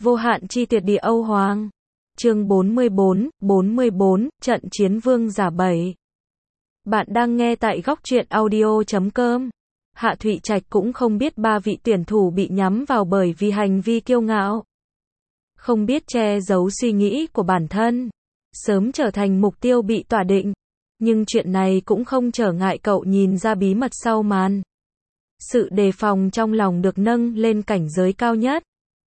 Vô hạn chi tuyệt địa Âu Hoàng. Chương 44, trận chiến vương giả 7. Bạn đang nghe tại góc truyện audio.com. Hạ Thụy Trạch cũng không biết ba vị tuyển thủ bị nhắm vào bởi vì hành vi kiêu ngạo. Không biết che giấu suy nghĩ của bản thân. Sớm trở thành mục tiêu bị tỏa định. Nhưng chuyện này cũng không trở ngại cậu nhìn ra bí mật sau màn. Sự đề phòng trong lòng được nâng lên cảnh giới cao nhất.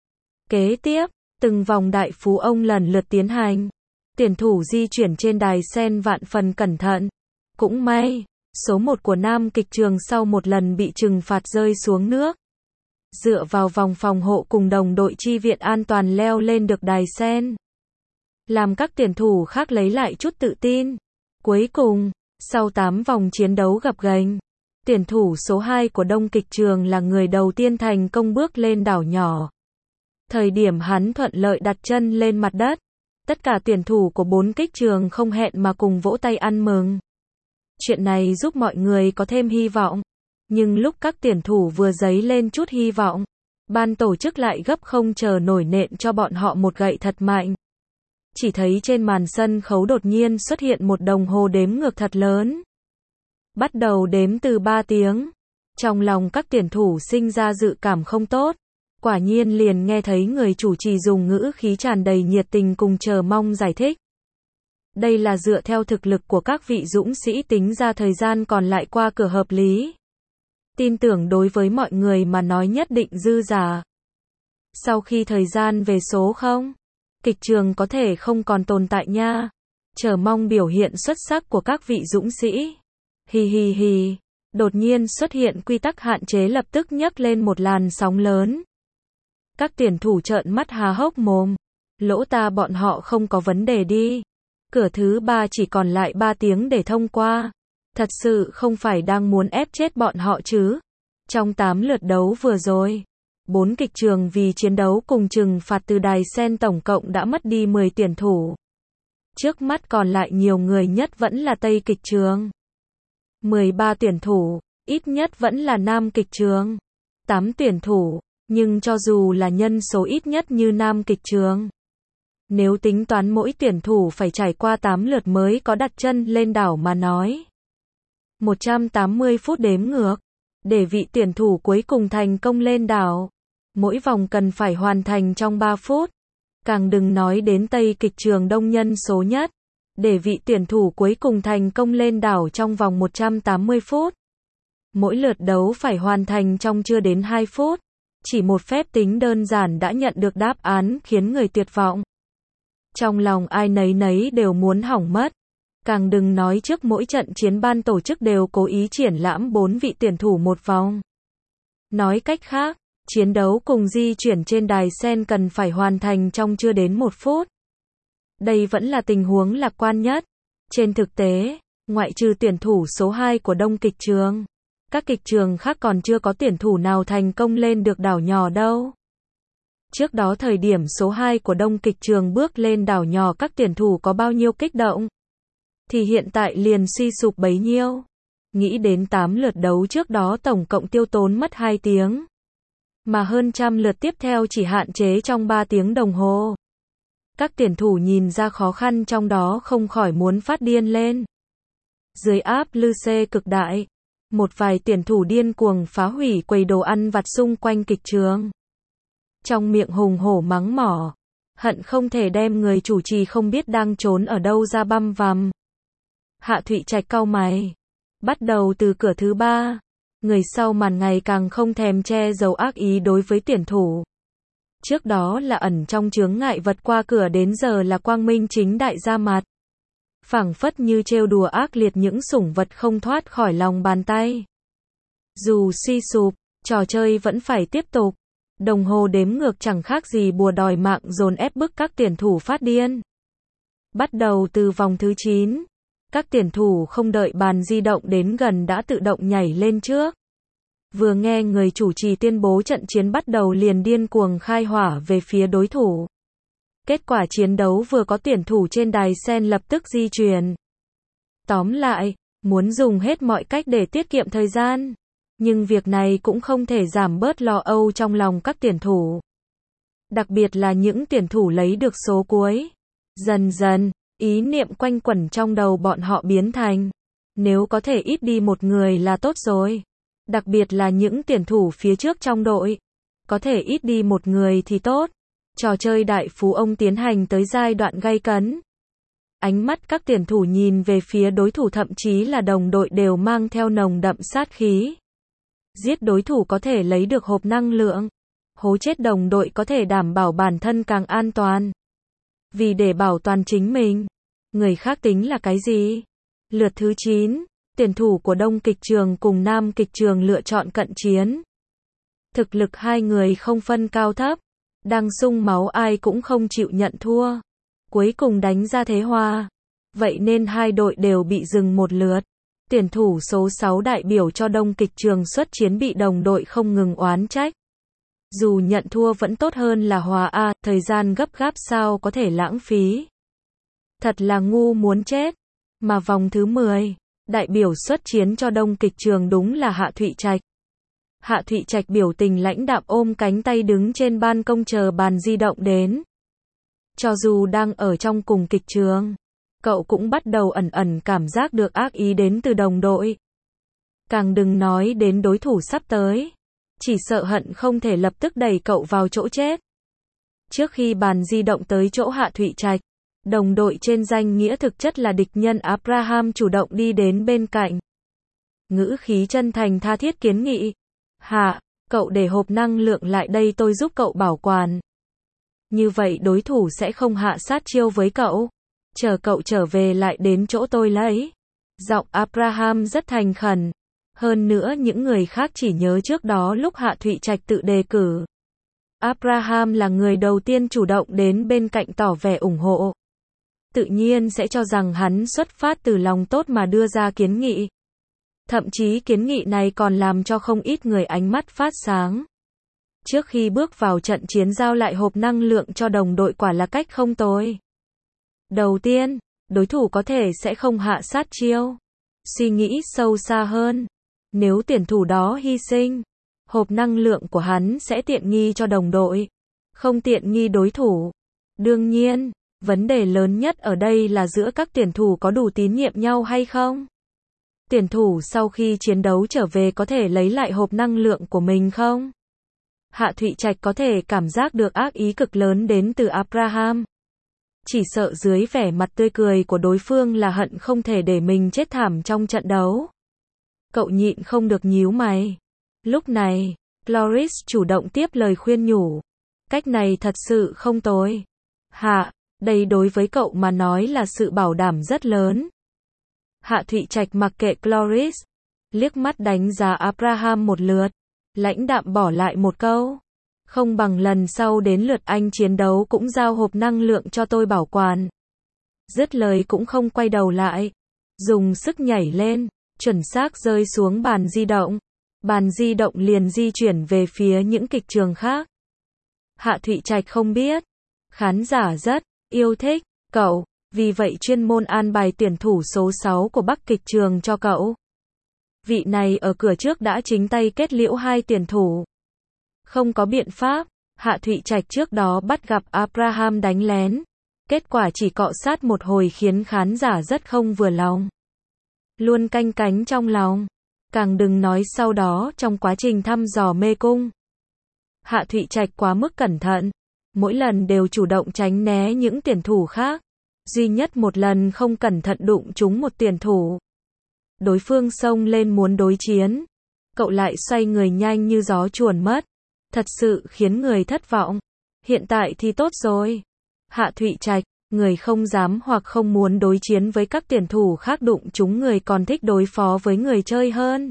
Kế tiếp, từng vòng đại phú ông lần lượt tiến hành. Tuyển thủ di chuyển trên đài sen vạn phần cẩn thận. Cũng may, số 1 của nam kịch trường sau một lần bị trừng phạt rơi xuống nước. Dựa vào vòng phòng hộ cùng đồng đội chi viện an toàn leo lên được đài sen. Làm các tuyển thủ khác lấy lại chút tự tin. Cuối cùng, sau 8 vòng chiến đấu gập ghềnh, tuyển thủ số 2 của đông kịch trường là người đầu tiên thành công bước lên đảo nhỏ. Thời điểm hắn thuận lợi đặt chân lên mặt đất, tất cả tuyển thủ của 4 kích trường không hẹn mà cùng vỗ tay ăn mừng. Chuyện này giúp mọi người có thêm hy vọng. Nhưng lúc các tuyển thủ vừa dấy lên chút hy vọng, ban tổ chức lại gấp không chờ nổi nện cho bọn họ một gậy thật mạnh. Chỉ thấy trên màn sân khấu đột nhiên xuất hiện một đồng hồ đếm ngược thật lớn. Bắt đầu đếm từ 3 tiếng. Trong lòng các tuyển thủ sinh ra dự cảm không tốt. Quả nhiên liền nghe thấy người chủ trì dùng ngữ khí tràn đầy nhiệt tình cùng chờ mong giải thích. Đây là dựa theo thực lực của các vị dũng sĩ tính ra thời gian còn lại qua cửa hợp lý. Tin tưởng đối với mọi người mà nói nhất định dư giả. Sau khi thời gian về số 0, kịch trường có thể không còn tồn tại nha. Chờ mong biểu hiện xuất sắc của các vị dũng sĩ. Hi hi hi. Đột nhiên xuất hiện quy tắc hạn chế lập tức nhấc lên một làn sóng lớn. Các tuyển thủ trợn mắt há hốc mồm. Lỗ ta bọn họ không có vấn đề đi. Cửa thứ 3 chỉ còn lại 3 tiếng để thông qua. Thật sự không phải đang muốn ép chết bọn họ chứ. Trong 8 lượt đấu vừa rồi, 4 kịch trường vì chiến đấu cùng trừng phạt từ đài sen tổng cộng đã mất đi 10 tuyển thủ. Trước mắt còn lại nhiều người nhất vẫn là Tây kịch trường. 13 tuyển thủ, ít nhất vẫn là Nam kịch trường. 8 tuyển thủ, nhưng cho dù là nhân số ít nhất như Nam kịch trường. Nếu tính toán mỗi tuyển thủ phải trải qua 8 lượt mới có đặt chân lên đảo mà nói. 180 phút đếm ngược. Để vị tuyển thủ cuối cùng thành công lên đảo. Mỗi vòng cần phải hoàn thành trong 3 phút. Càng đừng nói đến Tây kịch trường đông nhân số nhất. Để vị tuyển thủ cuối cùng thành công lên đảo trong vòng 180 phút. Mỗi lượt đấu phải hoàn thành trong chưa đến 2 phút. Chỉ một phép tính đơn giản đã nhận được đáp án khiến người tuyệt vọng. Trong lòng ai nấy nấy đều muốn hỏng mất. Càng đừng nói trước mỗi trận chiến ban tổ chức đều cố ý triển lãm 4 vị tuyển thủ một vòng. Nói cách khác, chiến đấu cùng di chuyển trên đài sen cần phải hoàn thành trong chưa đến 1 phút. Đây vẫn là tình huống lạc quan nhất. Trên thực tế, ngoại trừ tuyển thủ số 2 của đông kịch trường, các kịch trường khác còn chưa có tuyển thủ nào thành công lên được đảo nhỏ đâu. Trước đó thời điểm số 2 của đông kịch trường bước lên đảo nhỏ các tuyển thủ có bao nhiêu kích động, thì hiện tại liền suy sụp bấy nhiêu. Nghĩ đến 8 lượt đấu trước đó tổng cộng tiêu tốn mất 2 tiếng. Mà hơn trăm lượt tiếp theo chỉ hạn chế trong 3 tiếng đồng hồ. Các tuyển thủ nhìn ra khó khăn trong đó không khỏi muốn phát điên lên. Dưới áp lực cực đại, một vài tuyển thủ điên cuồng phá hủy quầy đồ ăn vặt xung quanh kịch trường. Trong miệng hùng hổ mắng mỏ, hận không thể đem người chủ trì không biết đang trốn ở đâu ra băm vằm. Hạ Thụy Trạch cau mày. Bắt đầu từ cửa thứ 3, người sau màn ngày càng không thèm che giấu ác ý đối với tuyển thủ. Trước đó là ẩn trong chướng ngại vật qua cửa đến giờ là quang minh chính đại ra mặt. Phảng phất như trêu đùa ác liệt những sủng vật không thoát khỏi lòng bàn tay. Dù suy sụp, trò chơi vẫn phải tiếp tục. Đồng hồ đếm ngược chẳng khác gì bùa đòi mạng dồn ép bức các tuyển thủ phát điên. Bắt đầu từ vòng thứ 9, các tuyển thủ không đợi bàn di động đến gần đã tự động nhảy lên trước. Vừa nghe người chủ trì tuyên bố trận chiến bắt đầu liền điên cuồng khai hỏa về phía đối thủ. Kết quả chiến đấu vừa có tuyển thủ trên đài sen lập tức di chuyển. Tóm lại, muốn dùng hết mọi cách để tiết kiệm thời gian. Nhưng việc này cũng không thể giảm bớt lo âu trong lòng các tuyển thủ. Đặc biệt là những tuyển thủ lấy được số cuối. Dần dần, ý niệm quanh quẩn trong đầu bọn họ biến thành, nếu có thể ít đi một người là tốt rồi. Đặc biệt là những tuyển thủ phía trước trong đội. Có thể ít đi một người thì tốt. Trò chơi đại phú ông tiến hành tới giai đoạn gay cấn. Ánh mắt các tuyển thủ nhìn về phía đối thủ thậm chí là đồng đội đều mang theo nồng đậm sát khí. Giết đối thủ có thể lấy được hộp năng lượng. Hố chết đồng đội có thể đảm bảo bản thân càng an toàn. Vì để bảo toàn chính mình, người khác tính là cái gì? Lượt thứ 9, tuyển thủ của Đông Kịch Trường cùng Nam Kịch Trường lựa chọn cận chiến. Thực lực hai người không phân cao thấp, đang sung máu ai cũng không chịu nhận thua. Cuối cùng đánh ra thế hòa. Vậy nên hai đội đều bị dừng một lượt. Tuyển thủ số 6 đại biểu cho Đông Kịch Trường xuất chiến bị đồng đội không ngừng oán trách. Dù nhận thua vẫn tốt hơn là hòa a, thời gian gấp gáp sao có thể lãng phí. Thật là ngu muốn chết. Mà vòng thứ 10, đại biểu xuất chiến cho Đông Kịch Trường đúng là Hạ Thụy Trạch. Hạ Thụy Trạch biểu tình lãnh đạm ôm cánh tay đứng trên ban công chờ bàn di động đến. Cho dù đang ở trong cùng kịch trường, cậu cũng bắt đầu ẩn ẩn cảm giác được ác ý đến từ đồng đội. Càng đừng nói đến đối thủ sắp tới. Chỉ sợ hận không thể lập tức đẩy cậu vào chỗ chết. Trước khi bàn di động tới chỗ Hạ Thụy Trạch, đồng đội trên danh nghĩa thực chất là địch nhân Abraham chủ động đi đến bên cạnh. Ngữ khí chân thành tha thiết kiến nghị. Hạ, cậu để hộp năng lượng lại đây tôi giúp cậu bảo quản. Như vậy đối thủ sẽ không hạ sát chiêu với cậu. Chờ cậu trở về lại đến chỗ tôi lấy. Giọng Abraham rất thành khẩn. Hơn nữa những người khác chỉ nhớ trước đó lúc Hạ Thụy Trạch tự đề cử. Abraham là người đầu tiên chủ động đến bên cạnh tỏ vẻ ủng hộ. Tự nhiên sẽ cho rằng hắn xuất phát từ lòng tốt mà đưa ra kiến nghị. Thậm chí kiến nghị này còn làm cho không ít người ánh mắt phát sáng. Trước khi bước vào trận chiến giao lại hộp năng lượng cho đồng đội quả là cách không tồi. Đầu tiên, đối thủ có thể sẽ không hạ sát chiêu. Suy nghĩ sâu xa hơn. Nếu tuyển thủ đó hy sinh, hộp năng lượng của hắn sẽ tiện nghi cho đồng đội, không tiện nghi đối thủ. Đương nhiên, vấn đề lớn nhất ở đây là giữa các tuyển thủ có đủ tín nhiệm nhau hay không. Tuyển thủ sau khi chiến đấu trở về có thể lấy lại hộp năng lượng của mình không? Hạ Thụy Trạch có thể cảm giác được ác ý cực lớn đến từ Abraham. Chỉ sợ dưới vẻ mặt tươi cười của đối phương là hận không thể để mình chết thảm trong trận đấu. Cậu nhịn không được nhíu mày. Lúc này, Cloris chủ động tiếp lời khuyên nhủ. Cách này thật sự không tồi. Hạ, đây đối với cậu mà nói là sự bảo đảm rất lớn. Hạ Thụy Trạch mặc kệ Cloris, liếc mắt đánh giá Abraham một lượt, lãnh đạm bỏ lại một câu. Không bằng lần sau đến lượt anh chiến đấu cũng giao hộp năng lượng cho tôi bảo quản. Dứt lời cũng không quay đầu lại. Dùng sức nhảy lên, chuẩn xác rơi xuống bàn di động. Bàn di động liền di chuyển về phía những kịch trường khác. Hạ Thụy Trạch không biết. Khán giả rất yêu thích cậu, vì vậy chuyên môn an bài tuyển thủ số 6 của Bắc Kịch Trường cho cậu. Vị này ở cửa trước đã chính tay kết liễu hai tuyển thủ. Không có biện pháp, Hạ Thụy Trạch trước đó bắt gặp Abraham đánh lén. Kết quả chỉ cọ sát một hồi khiến khán giả rất không vừa lòng. Luôn canh cánh trong lòng. Càng đừng nói sau đó trong quá trình thăm dò mê cung. Hạ Thụy Trạch quá mức cẩn thận. Mỗi lần đều chủ động tránh né những tuyển thủ khác. Duy nhất một lần không cẩn thận đụng trúng một tuyển thủ. Đối phương xông lên muốn đối chiến. Cậu lại xoay người nhanh như gió chuồn mất. Thật sự khiến người thất vọng. Hiện tại thì tốt rồi. Hạ Thụy Trạch, người không dám hoặc không muốn đối chiến với các tuyển thủ khác đụng chúng người còn thích đối phó với người chơi hơn.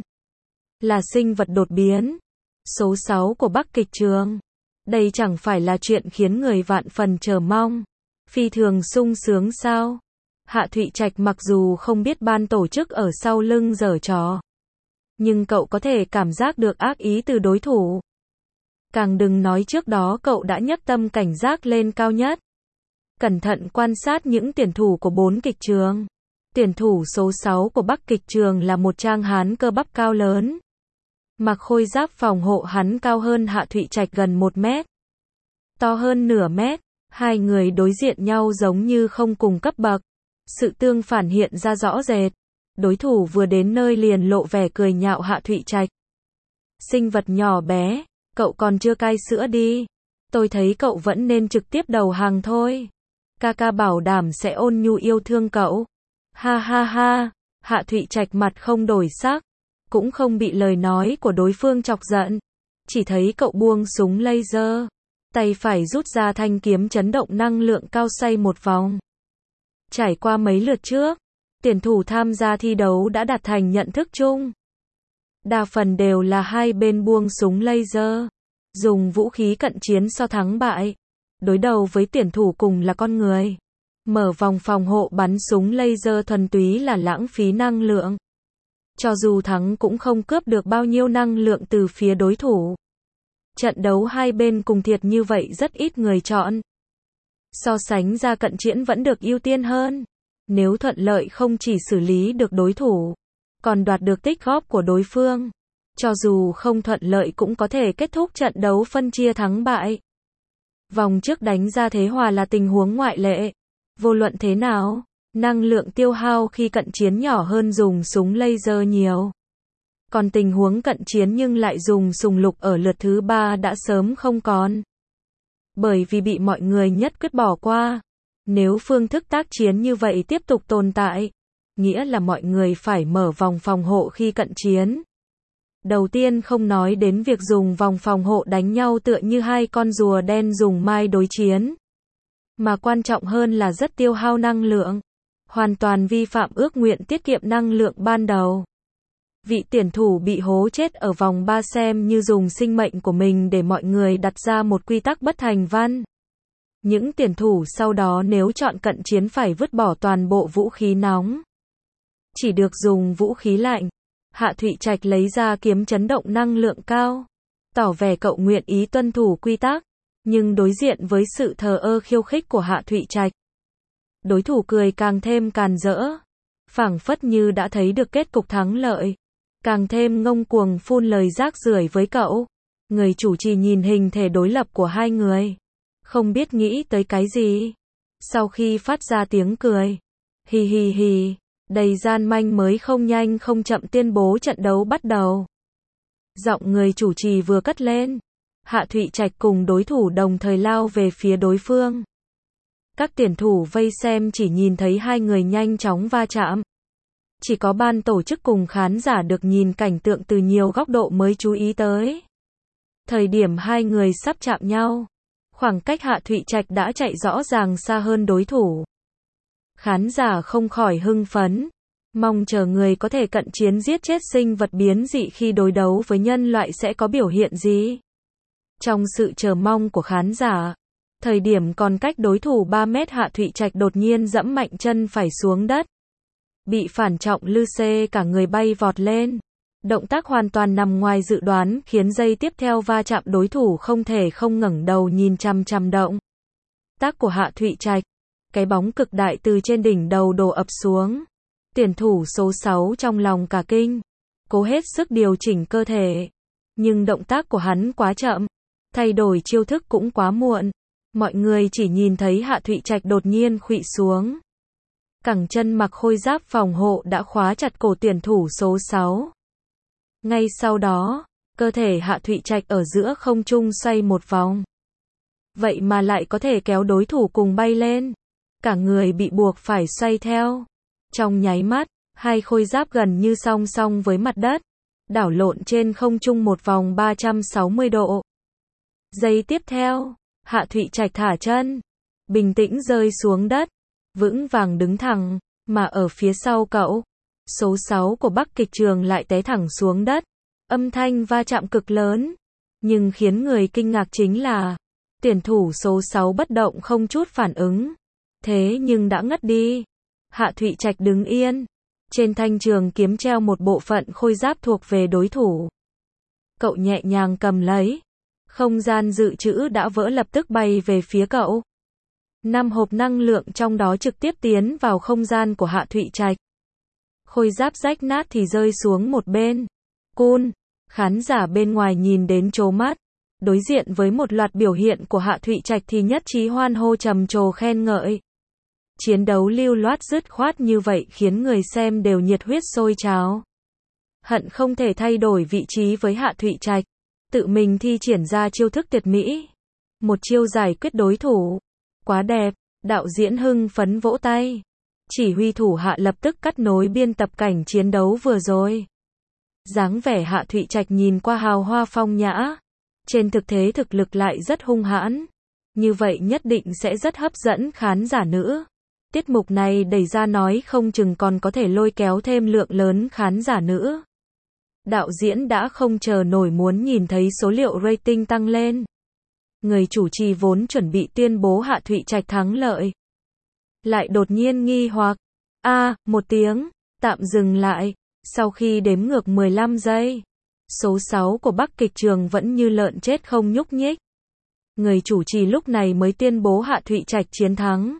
Là sinh vật đột biến. Số 6 của Bắc Kịch Trường. Đây chẳng phải là chuyện khiến người vạn phần chờ mong. Phi thường sung sướng sao? Hạ Thụy Trạch mặc dù không biết ban tổ chức ở sau lưng giở trò. Nhưng cậu có thể cảm giác được ác ý từ đối thủ. Càng đừng nói trước đó cậu đã nhấc tâm cảnh giác lên cao nhất. Cẩn thận quan sát những tuyển thủ của 4 kịch trường. Tuyển thủ số 6 của Bắc Kịch Trường là một trang hán cơ bắp cao lớn. Mặc khôi giáp phòng hộ hắn cao hơn Hạ Thụy Trạch gần 1 mét. to hơn nửa mét. Hai người đối diện nhau giống như không cùng cấp bậc. Sự tương phản hiện ra rõ rệt. Đối thủ vừa đến nơi liền lộ vẻ cười nhạo Hạ Thụy Trạch. Sinh vật nhỏ bé, cậu còn chưa cai sữa đi. Tôi thấy cậu vẫn nên trực tiếp đầu hàng thôi. Ca bảo đảm sẽ ôn nhu yêu thương cậu. Ha ha ha, Hạ Thụy Trạch mặt không đổi sắc, cũng không bị lời nói của đối phương chọc giận. Chỉ thấy cậu buông súng laser, tay phải rút ra thanh kiếm chấn động năng lượng cao xoay một vòng. Trải qua mấy lượt trước, tuyển thủ tham gia thi đấu đã đạt thành nhận thức chung. Đa phần đều là hai bên buông súng laser, dùng vũ khí cận chiến so thắng bại. Đối đầu với tuyển thủ cùng là con người. Mở vòng phòng hộ bắn súng laser thuần túy là lãng phí năng lượng. Cho dù thắng cũng không cướp được bao nhiêu năng lượng từ phía đối thủ. Trận đấu hai bên cùng thiệt như vậy rất ít người chọn. So sánh ra cận chiến vẫn được ưu tiên hơn. Nếu thuận lợi không chỉ xử lý được đối thủ, còn đoạt được tích góp của đối phương. Cho dù không thuận lợi cũng có thể kết thúc trận đấu phân chia thắng bại. Vòng trước đánh ra thế hòa là tình huống ngoại lệ. Vô luận thế nào, năng lượng tiêu hao khi cận chiến nhỏ hơn dùng súng laser nhiều. Còn tình huống cận chiến nhưng lại dùng súng lục ở lượt thứ 3 đã sớm không còn. Bởi vì bị mọi người nhất quyết bỏ qua. Nếu phương thức tác chiến như vậy tiếp tục tồn tại, nghĩa là mọi người phải mở vòng phòng hộ khi cận chiến. Đầu tiên không nói đến việc dùng vòng phòng hộ đánh nhau tựa như hai con rùa đen dùng mai đối chiến. Mà quan trọng hơn là rất tiêu hao năng lượng. Hoàn toàn vi phạm ước nguyện tiết kiệm năng lượng ban đầu. Vị tuyển thủ bị hố chết ở vòng 3 xem như dùng sinh mệnh của mình để mọi người đặt ra một quy tắc bất thành văn. Những tuyển thủ sau đó nếu chọn cận chiến phải vứt bỏ toàn bộ vũ khí nóng. Chỉ được dùng vũ khí lạnh. Hạ Thụy Trạch lấy ra kiếm chấn động năng lượng cao. Tỏ vẻ cậu nguyện ý tuân thủ quy tắc. Nhưng đối diện với sự thờ ơ khiêu khích của Hạ Thụy Trạch, đối thủ cười càng thêm càn rỡ. Phảng phất như đã thấy được kết cục thắng lợi. Càng thêm ngông cuồng phun lời rác rưởi với cậu. Người chủ trì nhìn hình thể đối lập của hai người. Không biết nghĩ tới cái gì. Sau khi phát ra tiếng cười. Hi hi hi. Đầy gian manh mới không nhanh không chậm tuyên bố trận đấu bắt đầu. Giọng người chủ trì vừa cất lên. Hạ Thụy Trạch cùng đối thủ đồng thời lao về phía đối phương. Các tuyển thủ vây xem chỉ nhìn thấy hai người nhanh chóng va chạm. Chỉ có ban tổ chức cùng khán giả được nhìn cảnh tượng từ nhiều góc độ mới chú ý tới. Thời điểm hai người sắp chạm nhau, khoảng cách Hạ Thụy Trạch đã chạy rõ ràng xa hơn đối thủ. Khán giả không khỏi hưng phấn, mong chờ người có thể cận chiến giết chết sinh vật biến dị khi đối đấu với nhân loại sẽ có biểu hiện gì. Trong sự chờ mong của khán giả, thời điểm còn cách đối thủ 3 mét Hạ Thụy Trạch đột nhiên giẫm mạnh chân phải xuống đất. Bị phản trọng lư xê cả người bay vọt lên. Động tác hoàn toàn nằm ngoài dự đoán khiến giây tiếp theo va chạm đối thủ không thể không ngẩng đầu nhìn chằm chằm động tác của Hạ Thụy Trạch. Cái bóng cực đại từ trên đỉnh đầu đổ ập xuống. Tuyển thủ số 6 trong lòng cả kinh, cố hết sức điều chỉnh cơ thể. Nhưng động tác của hắn quá chậm, thay đổi chiêu thức cũng quá muộn. Mọi người chỉ nhìn thấy Hạ Thụy Trạch đột nhiên khuỵu xuống. Cẳng chân mặc khôi giáp phòng hộ đã khóa chặt cổ tuyển thủ số 6. Ngay sau đó, cơ thể Hạ Thụy Trạch ở giữa không trung xoay một vòng. Vậy mà lại có thể kéo đối thủ cùng bay lên. Cả người bị buộc phải xoay theo. Trong nháy mắt, hai khôi giáp gần như song song với mặt đất, đảo lộn trên không trung một vòng 360 độ. Giây tiếp theo, Hạ Thụy Trạch thả chân, bình tĩnh rơi xuống đất, vững vàng đứng thẳng, mà ở phía sau cậu, số 6 của Bắc Kịch Trường lại té thẳng xuống đất. Âm thanh va chạm cực lớn, nhưng khiến người kinh ngạc chính là tuyển thủ số 6 bất động không chút phản ứng. Thế nhưng đã ngất đi. Hạ Thụy Trạch đứng yên, trên thanh trường kiếm treo một bộ phận khôi giáp thuộc về đối thủ. Cậu nhẹ nhàng cầm lấy, không gian dự trữ đã vỡ lập tức bay về phía cậu. 5 hộp năng lượng trong đó trực tiếp tiến vào không gian của Hạ Thụy Trạch. Khôi giáp rách nát thì rơi xuống một bên. Cun, khán giả bên ngoài nhìn đến trố mắt. đối diện với một loạt biểu hiện của Hạ Thụy Trạch thì nhất trí hoan hô trầm trồ khen ngợi. Chiến đấu lưu loát dứt khoát như vậy khiến người xem đều nhiệt huyết sôi trào. Hận không thể thay đổi vị trí với Hạ Thụy Trạch, tự mình thi triển ra chiêu thức tuyệt mỹ. Một chiêu giải quyết đối thủ. Quá đẹp, đạo diễn hưng phấn vỗ tay. Chỉ huy thủ hạ lập tức cắt nối biên tập cảnh chiến đấu vừa rồi. Dáng vẻ Hạ Thụy Trạch nhìn qua hào hoa phong nhã. Trên thực tế thực lực lại rất hung hãn. Như vậy nhất định sẽ rất hấp dẫn khán giả nữ. Tiết mục này đẩy ra nói không chừng còn có thể lôi kéo thêm lượng lớn khán giả nữ. Đạo diễn đã không chờ nổi muốn nhìn thấy số liệu rating tăng lên. Người chủ trì vốn chuẩn bị tuyên bố Hạ Thụy Trạch thắng lợi. Lại đột nhiên nghi hoặc. Một tiếng, tạm dừng lại. Sau khi đếm ngược 15 giây. Số 6 của Bắc Kịch Trường vẫn như lợn chết không nhúc nhích. Người chủ trì lúc này mới tuyên bố Hạ Thụy Trạch chiến thắng.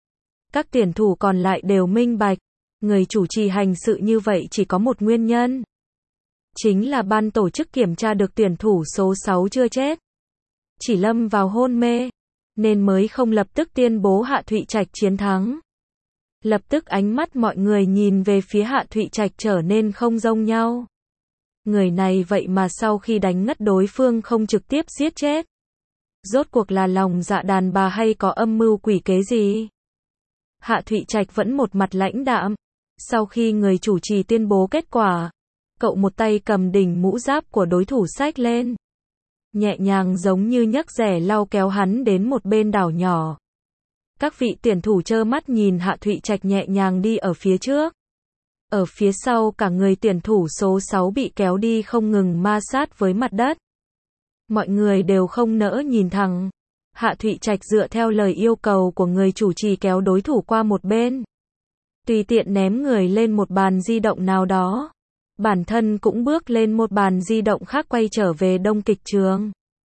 Các tuyển thủ còn lại đều minh bạch. Người chủ trì hành sự như vậy chỉ có một nguyên nhân. Chính là ban tổ chức kiểm tra được tuyển thủ số 6 chưa chết. Chỉ lâm vào hôn mê. Nên mới không lập tức tuyên bố Hạ Thụy Trạch chiến thắng. Lập tức ánh mắt mọi người nhìn về phía Hạ Thụy Trạch trở nên không giống nhau. Người này vậy mà sau khi đánh ngất đối phương không trực tiếp giết chết. Rốt cuộc là lòng dạ đàn bà hay có âm mưu quỷ kế gì? Hạ Thụy Trạch vẫn một mặt lãnh đạm. Sau khi người chủ trì tuyên bố kết quả, cậu một tay cầm đỉnh mũ giáp của đối thủ xách lên. Nhẹ nhàng giống như nhấc rẻ lau kéo hắn đến một bên đảo nhỏ. Các vị tuyển thủ trơ mắt nhìn Hạ Thụy Trạch nhẹ nhàng đi ở phía trước. Ở phía sau cả người tuyển thủ số 6 bị kéo đi không ngừng ma sát với mặt đất. Mọi người đều không nỡ nhìn thẳng. Hạ Thụy Trạch dựa theo lời yêu cầu của người chủ trì kéo đối thủ qua một bên. Tùy tiện ném người lên một bàn di động nào đó. Bản thân cũng bước lên một bàn di động khác quay trở về Đông Kịch Trường.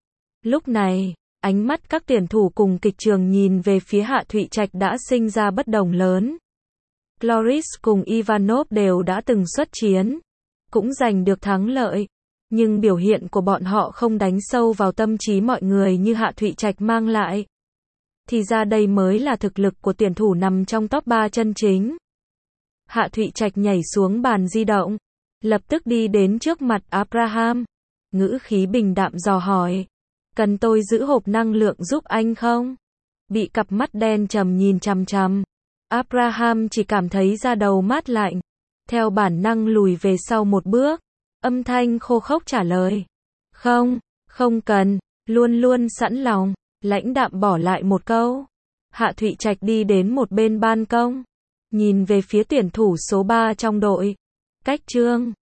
Lúc này, ánh mắt các tuyển thủ cùng kịch trường nhìn về phía Hạ Thụy Trạch đã sinh ra bất đồng lớn. Cloris cùng Ivanov đều đã từng xuất chiến, cũng giành được thắng lợi. Nhưng biểu hiện của bọn họ không đánh sâu vào tâm trí mọi người như Hạ Thụy Trạch mang lại. Thì ra đây mới là thực lực của tuyển thủ nằm trong top 3 chân chính. Hạ Thụy Trạch nhảy xuống bàn di động, lập tức đi đến trước mặt Abraham. Ngữ khí bình đạm dò hỏi. Cần tôi giữ hộp năng lượng giúp anh không? Bị cặp mắt đen trầm nhìn chằm chằm. Abraham chỉ cảm thấy da đầu mát lạnh. Theo bản năng lùi về sau một bước. Âm thanh khô khốc trả lời. Không cần, luôn luôn sẵn lòng. Lãnh đạm bỏ lại một câu. Hạ Thụy Trạch đi đến một bên ban công. Nhìn về phía tuyển thủ số 3 trong đội. Cách Trương.